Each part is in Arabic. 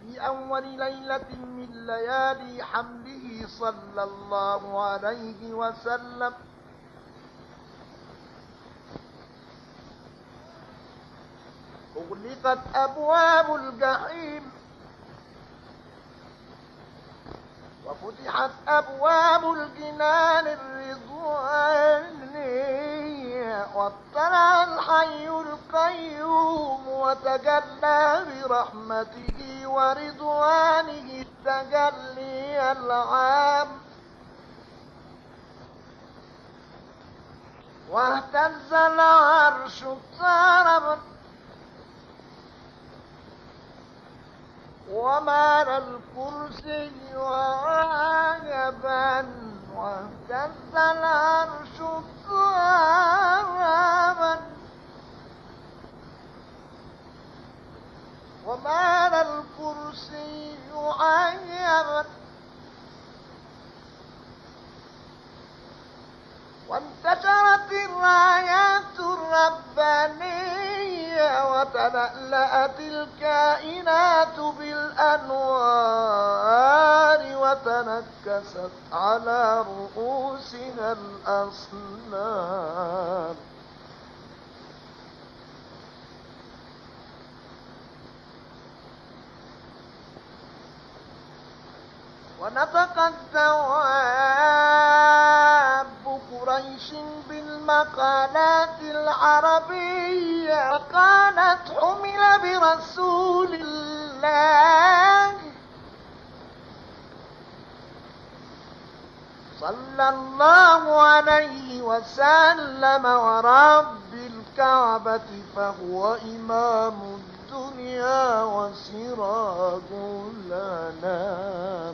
في أول ليلة من ليالي حمله صلى الله عليه وسلم أغلقت أبواب الجحيم وفتحت أبواب الجنان الرضوانية واطلع الحي القيوم وتجلى برحمته ورضوانه التجلي العام واهتز العرش اضطربا ومال الكرسي عجبا واهتز العرش اضطربا ومال الكرسي عجبا وانتشرت الرايات الربانية وتلألأت الكائنات بالأنوار وتنكست على رؤوسها الأصنام ونطقت دواب قريش بالمقالات العربية وقالت حمل برسول الله صلى الله عليه وسلم ورب الكعبة فهو إمام الدنيا وسراج الأنام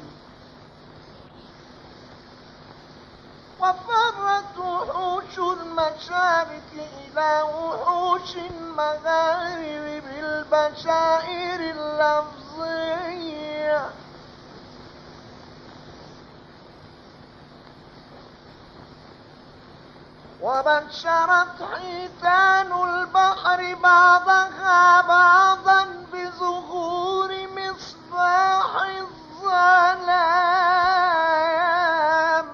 وفرت وحوش المشارق إلى وحوش المغارب بالبشائر اللفظية وبشرت حيتان البحر بعضها بعضا بظهور مصباح الظلام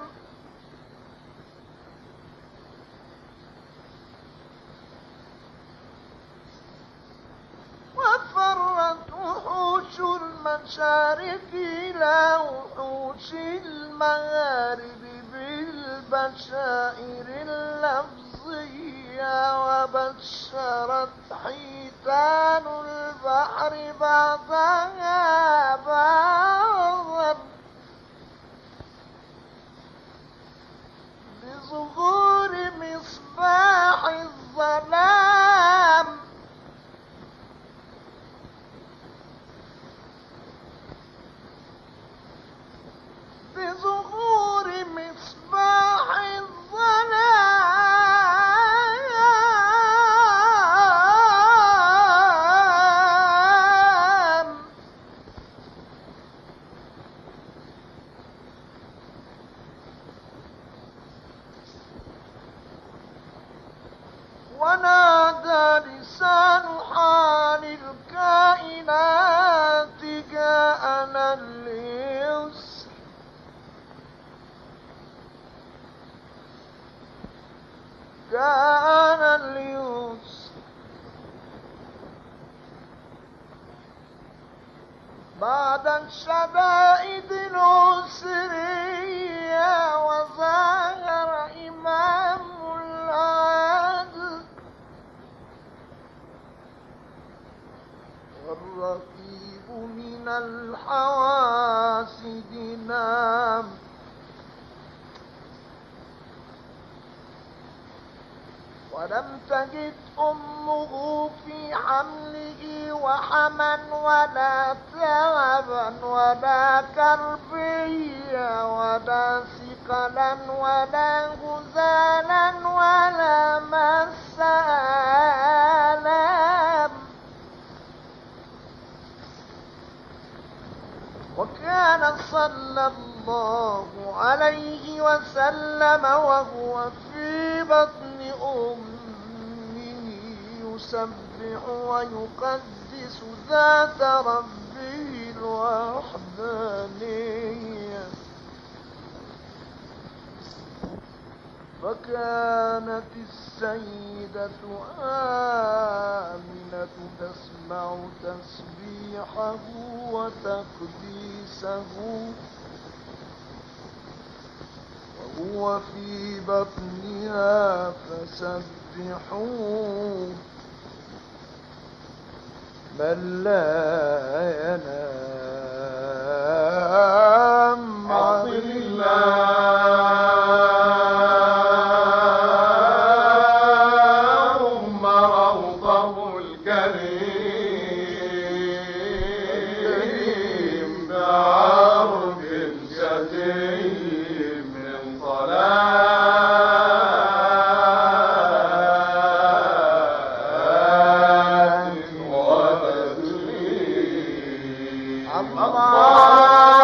وفرت وحوش المشارق إلى وحوش المغارب بالبشائر اللفظية وبشرت حيتان البحر بعضها بعضا بظهور مصباح الظلام بظهور مصباح الظلام ونادى لسان حال الكائنات جاءنا اليسر جاءنا اليسر بعد الشدائد العسرية وظاهر إمام العدل والرقيب من الحواسد نام ولم تجد أمه في حمله وحما ولا تعبا ولا كربيا ولا ثقلا ولا غزالا ولا مس آلام وكان صلى الله عليه وسلم وهو في بطن أمه يسبح ويقدس ذات ربه الوحدانية. فكانت السيدة آمنة تسمع تسبيحه وتقديسه وهو في بطنها فسبحوه من لا ينام عن اللهم روضه الكريم بعرض شديد من صلاة وتسليم. الله